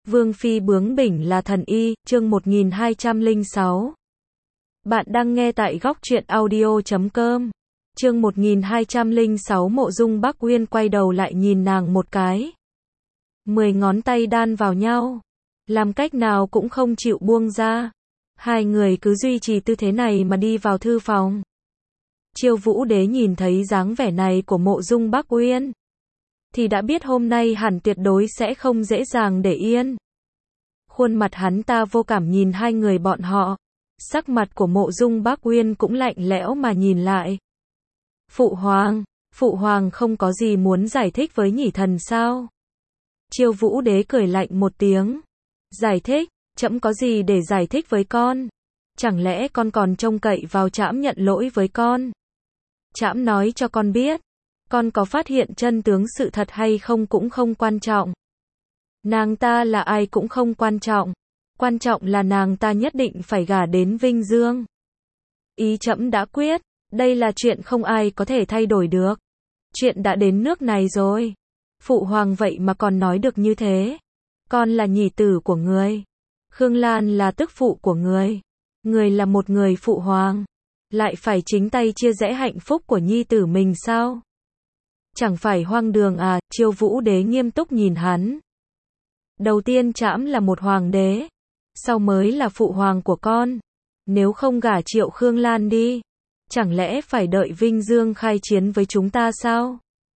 Vương phi bướng bỉnh là thần y, chương 1206. Bạn đang nghe tại góc truyện audio.com. Chương 1206. Mộ Dung Bắc Uyên quay đầu lại nhìn nàng một cái. 10 ngón tay đan vào nhau, làm cách nào cũng không chịu buông ra. Hai người cứ duy trì tư thế này mà đi vào thư phòng. Chiêu Vũ Đế nhìn thấy dáng vẻ này của Mộ Dung Bắc Uyên thì đã biết hôm nay hẳn tuyệt đối sẽ không dễ dàng để yên. Khuôn mặt hắn ta vô cảm nhìn hai người bọn họ. Sắc mặt của Mộ Dung Bắc Uyên cũng lạnh lẽo mà nhìn lại. Phụ hoàng không có gì muốn giải thích với nhỉ thần sao? Chiêu Vũ Đế cười lạnh một tiếng. Giải thích? Trẫm có gì để giải thích với con? Chẳng lẽ con còn trông cậy vào trẫm nhận lỗi với con? Trẫm nói cho con biết, con có phát hiện chân tướng sự thật hay không cũng không quan trọng. Nàng ta là ai cũng không quan trọng. Quan trọng là nàng ta nhất định phải gả đến Vinh Dương. Ý trẫm đã quyết, đây là chuyện không ai có thể thay đổi được. Chuyện đã đến nước này rồi. Phụ hoàng vậy mà còn nói được như thế. Con là nhì tử của người. Khương Lan là tức phụ của người. Người là một người phụ hoàng. Lại phải chính tay chia rẽ hạnh phúc của nhi tử mình sao? Chẳng phải hoang đường à? Chiêu Vũ Đế nghiêm túc nhìn hắn. Đầu tiên trẫm là một hoàng đế, sau mới là phụ hoàng của con. Nếu không gả Triệu Khương Lan đi, chẳng lẽ phải đợi Vinh Dương khai chiến với chúng ta sao?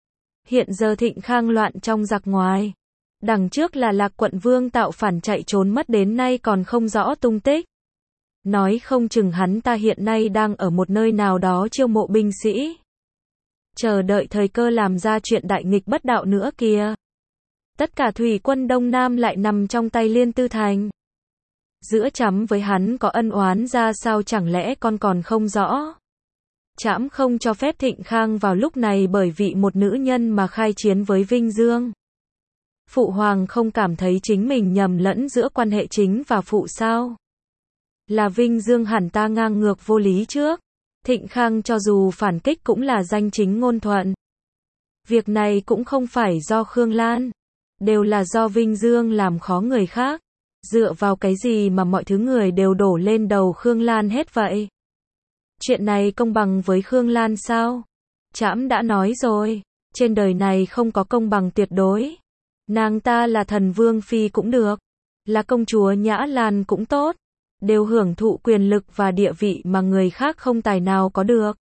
Hiện giờ Thịnh Khang loạn trong giặc ngoài. Đằng trước là Lạc Quận Vương tạo phản chạy trốn mất đến nay còn không rõ tung tích. Nói không chừng hắn ta hiện nay đang ở một nơi nào đó chiêu mộ binh sĩ, chờ đợi thời cơ làm ra chuyện đại nghịch bất đạo nữa kìa. Tất cả thủy quân Đông Nam lại nằm trong tay Liên Tư Thành. Giữa trẫm với hắn có ân oán ra sao chẳng lẽ con còn không rõ? Trẫm không cho phép Thịnh Khang vào lúc này bởi vì một nữ nhân mà khai chiến với Vinh Dương. Phụ hoàng không cảm thấy chính mình nhầm lẫn giữa quan hệ chính và phụ sao? Là Vinh Dương hẳn ta ngang ngược vô lý trước. Thịnh Khang cho dù phản kích cũng là danh chính ngôn thuận. Việc này cũng không phải do Khương Lan, đều là do Vinh Dương làm khó người khác. Dựa vào cái gì mà mọi thứ người đều đổ lên đầu Khương Lan hết vậy? Chuyện này công bằng với Khương Lan sao? Trẫm đã nói rồi, trên đời này không có công bằng tuyệt đối. Nàng ta là thần vương phi cũng được, là công chúa Nhã Lan cũng tốt, đều hưởng thụ quyền lực và địa vị mà người khác không tài nào có được.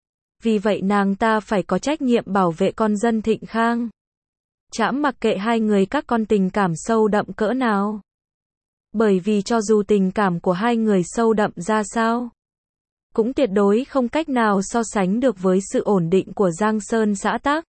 Vì vậy nàng ta phải có trách nhiệm bảo vệ con dân Thịnh Khang. Trẫm mặc kệ hai người các con tình cảm sâu đậm cỡ nào. Bởi vì cho dù tình cảm của hai người sâu đậm ra sao, cũng tuyệt đối không cách nào so sánh được với sự ổn định của Giang Sơn xã tắc.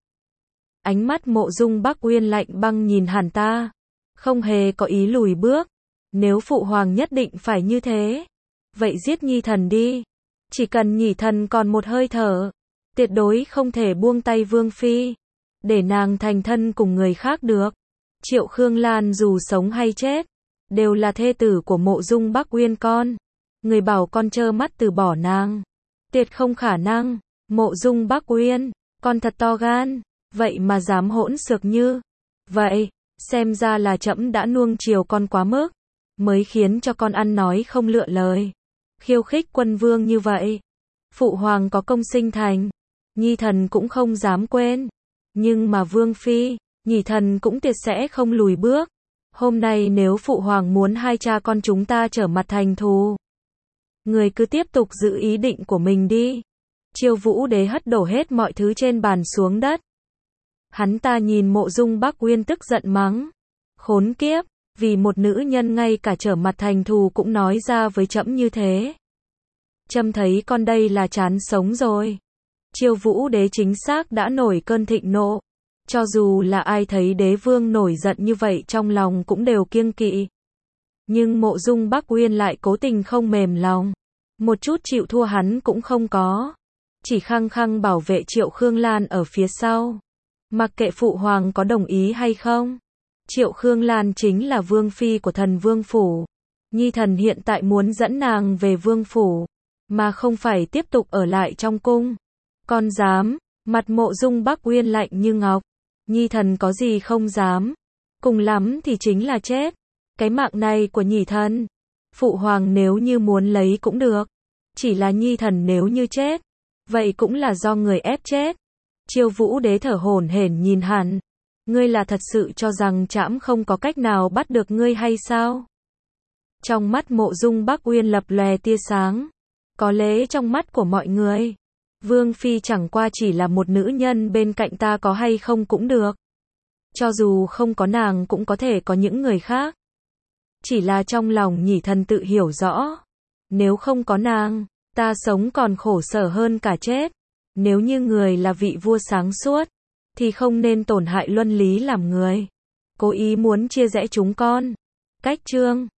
Ánh mắt Mộ Dung Bắc Uyên lạnh băng nhìn hắn ta, không hề có ý lùi bước. Nếu phụ hoàng nhất định phải như thế, vậy giết nhi thần đi. Chỉ cần nhỉ thần còn một hơi thở, tuyệt đối không thể buông tay Vương phi, để nàng thành thân cùng người khác được. Triệu Khương Lan dù sống hay chết, đều là thê tử của Mộ Dung Bắc Uyên con. Người bảo con trơ mắt từ bỏ nàng, tuyệt không khả năng. Mộ Dung Bắc Uyên, con thật to gan, vậy mà dám hỗn xược như vậy. Xem ra là trẫm đã nuông chiều con quá mức, mới khiến cho con ăn nói không lựa lời, khiêu khích quân vương như vậy. Phụ hoàng có công sinh thành, nhi thần cũng không dám quên. Nhưng mà Vương phi, nhỉ thần cũng tuyệt sẽ không lùi bước. Hôm nay nếu phụ hoàng muốn hai cha con chúng ta trở mặt thành thù, người cứ tiếp tục giữ ý định của mình đi. Chiêu Vũ Đế hất đổ hết mọi thứ trên bàn xuống đất. Hắn ta nhìn Mộ Dung Bắc Uyên tức giận mắng. Khốn kiếp, vì một nữ nhân ngay cả trở mặt thành thù cũng nói ra với trẫm như thế. Trẫm thấy con đây là chán sống rồi. Chiêu Vũ Đế chính xác đã nổi cơn thịnh nộ. Cho dù là ai thấy đế vương nổi giận như vậy trong lòng cũng đều kiêng kỵ. Nhưng Mộ Dung Bắc Uyên lại cố tình không mềm lòng. Một chút chịu thua hắn cũng không có. Chỉ khăng khăng bảo vệ Triệu Khương Lan ở phía sau. Mặc kệ phụ hoàng có đồng ý hay không. Triệu Khương Lan chính là vương phi của thần vương phủ. Nhi thần hiện tại muốn dẫn nàng về vương phủ, mà không phải tiếp tục ở lại trong cung. Con dám? Mặt Mộ Dung Bắc Uyên lạnh như ngọc. Nhi thần có gì không dám. Cùng lắm thì chính là chết. Cái mạng này của Nhị Thần, phụ hoàng nếu như muốn lấy cũng được. Chỉ là Nhi thần nếu như chết, vậy cũng là do người ép chết. Chiêu Vũ Đế thở hổn hển nhìn hắn. Ngươi là thật sự cho rằng trẫm không có cách nào bắt được ngươi hay sao? Trong mắt Mộ Dung Bắc Uyên lập lòe tia sáng. Có lẽ trong mắt của mọi người, Vương Phi chẳng qua chỉ là một nữ nhân bên cạnh ta có hay không cũng được. Cho dù không có nàng cũng có thể có những người khác. Chỉ là trong lòng Nhị Thần tự hiểu rõ. Nếu không có nàng, ta sống còn khổ sở hơn cả chết. Nếu như người là vị vua sáng suốt, thì không nên tổn hại luân lý làm người. Cố ý muốn chia rẽ chúng con. Cách chương